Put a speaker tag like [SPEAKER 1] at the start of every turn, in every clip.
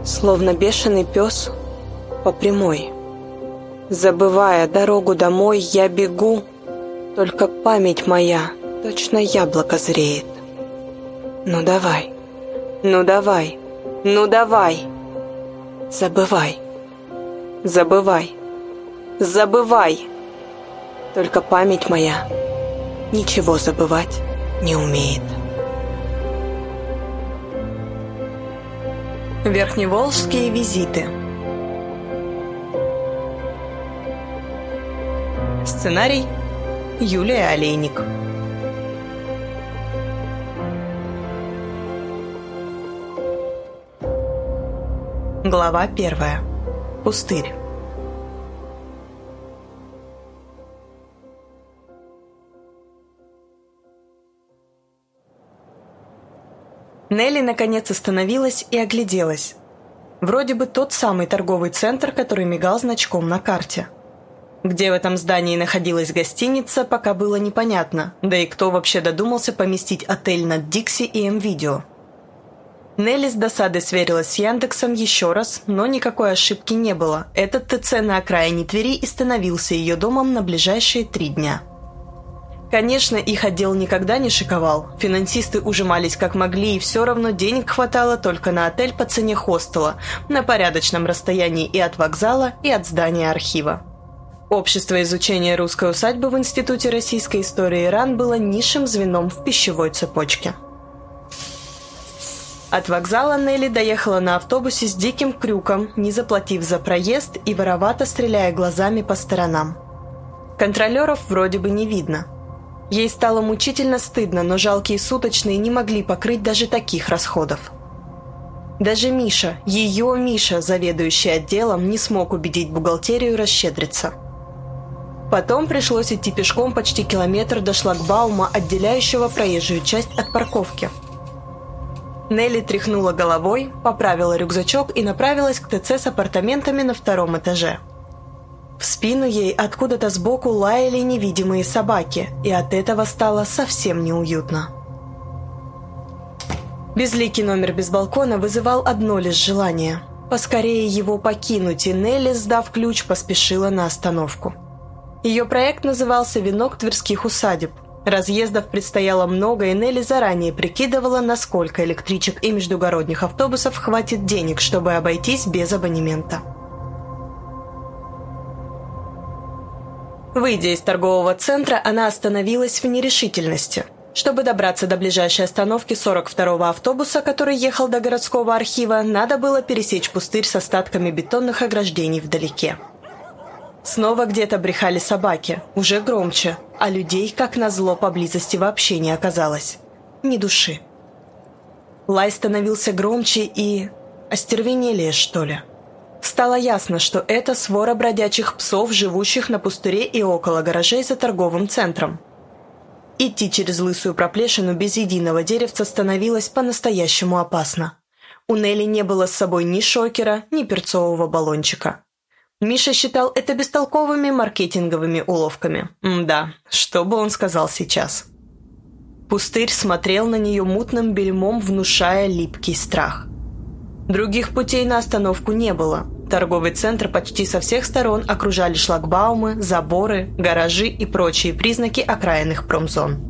[SPEAKER 1] Словно бешеный пес по прямой. Забывая дорогу домой, я бегу, только память моя точно яблоко зреет. Ну давай, ну давай, ну давай. Забывай, забывай, забывай. Только память моя ничего забывать не умеет. Верхневолжские визиты. Сценарий Юлия Олейник. Глава 1. Пустырь. Нелли наконец остановилась и огляделась. Вроде бы тот самый торговый центр, который мигал значком на карте. Где в этом здании находилась гостиница, пока было непонятно, да и кто вообще додумался поместить отель над Дикси и М-Видео. Нелли с досадой сверилась с Яндексом еще раз, но никакой ошибки не было. Этот ТЦ на окраине Твери и становился ее домом на ближайшие 3 дня. Конечно, их отдел никогда не шиковал, финансисты ужимались как могли, и все равно денег хватало только на отель по цене хостела, на порядочном расстоянии и от вокзала, и от здания архива. Общество изучения русской усадьбы в Институте российской истории РАН было низшим звеном в пищевой цепочке. От вокзала Нелли доехала на автобусе с диким крюком, не заплатив за проезд и воровато стреляя глазами по сторонам. Контролеров вроде бы не видно. Ей стало мучительно стыдно, но жалкие суточные не могли покрыть даже таких расходов. Даже Миша, ее Миша, заведующий отделом, не смог убедить бухгалтерию расщедриться. Потом пришлось идти пешком почти километр до шлагбаума, отделяющего проезжую часть от парковки. Нелли тряхнула головой, поправила рюкзачок и направилась к ТЦ с апартаментами на 2-м этаже. В спину ей откуда-то сбоку лаяли невидимые собаки, и от этого стало совсем неуютно. Безликий номер без балкона вызывал одно лишь желание – поскорее его покинуть, и Нелли, сдав ключ, поспешила на остановку. Ее проект назывался «Венок тверских усадеб». Разъездов предстояло много, и Нелли заранее прикидывала, насколько электричек и междугородних автобусов хватит денег, чтобы обойтись без абонемента. Выйдя из торгового центра, она остановилась в нерешительности. Чтобы добраться до ближайшей остановки 42-го автобуса, который ехал до городского архива, надо было пересечь пустырь с остатками бетонных ограждений вдалеке. Снова где-то брехали собаки, уже громче, а людей, как назло, поблизости вообще не оказалось. Ни души. Лай становился громче и... остервенелее, что ли. Стало ясно, что это свора бродячих псов, живущих на пустыре и около гаражей за торговым центром. Идти через лысую проплешину без единого деревца становилось по-настоящему опасно. У Нелли не было с собой ни шокера, ни перцового баллончика. Миша считал это бестолковыми маркетинговыми уловками. Да, что бы он сказал сейчас? Пустырь смотрел на нее мутным бельмом, внушая липкий страх. Других путей на остановку не было. Торговый центр почти со всех сторон окружали шлагбаумы, заборы, гаражи и прочие признаки окраинных промзон.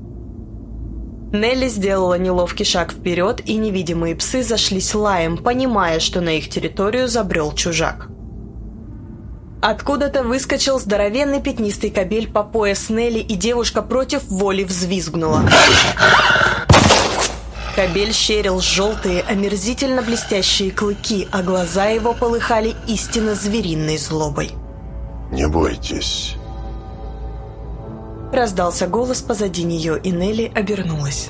[SPEAKER 1] Нелли сделала неловкий шаг вперед, и невидимые псы зашлись лаем, понимая, что на их территорию забрел чужак. Откуда-то выскочил здоровенный пятнистый кобель по пояс Нелли, и девушка против воли взвизгнула. Кобель щерил желтые, омерзительно блестящие клыки, а глаза его полыхали истинно звериной злобой.
[SPEAKER 2] «Не бойтесь».
[SPEAKER 1] Раздался голос позади нее, и Нелли обернулась.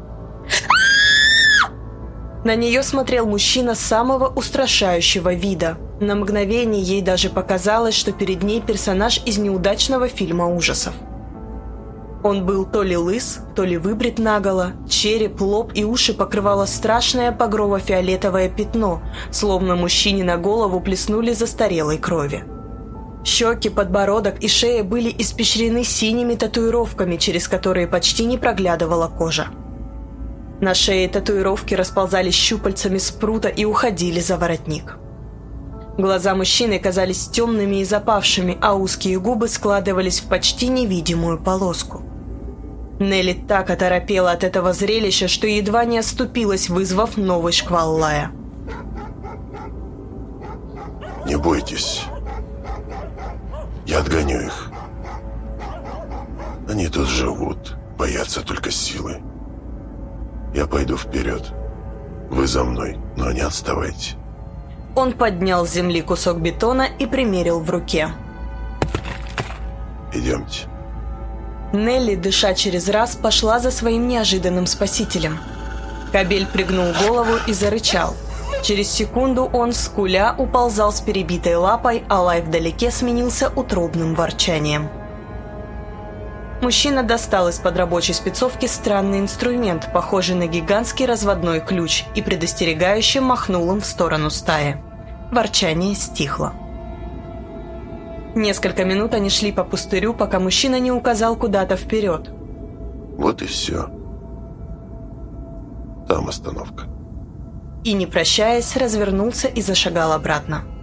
[SPEAKER 1] На нее смотрел мужчина самого устрашающего вида. На мгновение ей даже показалось, что перед ней персонаж из неудачного фильма ужасов. Он был то ли лыс, то ли выбрит наголо, череп, лоб и уши покрывало страшное багрово-фиолетовое пятно, словно мужчине на голову плеснули застарелой крови. Щеки, подбородок и шея были испещрены синими татуировками, через которые почти не проглядывала кожа. На шее татуировки расползались щупальцами спрута и уходили за воротник. Глаза мужчины казались темными и запавшими, а узкие губы складывались в почти невидимую полоску. Нелли так оторопела от этого зрелища, что едва не оступилась, вызвав новый шквал лая.
[SPEAKER 2] Не бойтесь. Я отгоню их. Они тут живут, боятся только силы. Я пойду вперед. Вы за мной, но не отставайте.
[SPEAKER 1] Он поднял с земли кусок бетона и примерил в руке.
[SPEAKER 2] Идемте.
[SPEAKER 1] Нелли, дыша через раз, пошла за своим неожиданным спасителем. Кобель пригнул голову и зарычал. Через секунду он, скуля, уползал с перебитой лапой, а лай вдалеке сменился утробным ворчанием. Мужчина достал из-под рабочей спецовки странный инструмент, похожий на гигантский разводной ключ, и предостерегающе махнул им в сторону стаи. Ворчание стихло. Несколько минут они шли по пустырю, пока мужчина не указал куда-то вперед.
[SPEAKER 2] Вот и все. Там остановка.
[SPEAKER 1] И, не прощаясь, развернулся и зашагал обратно.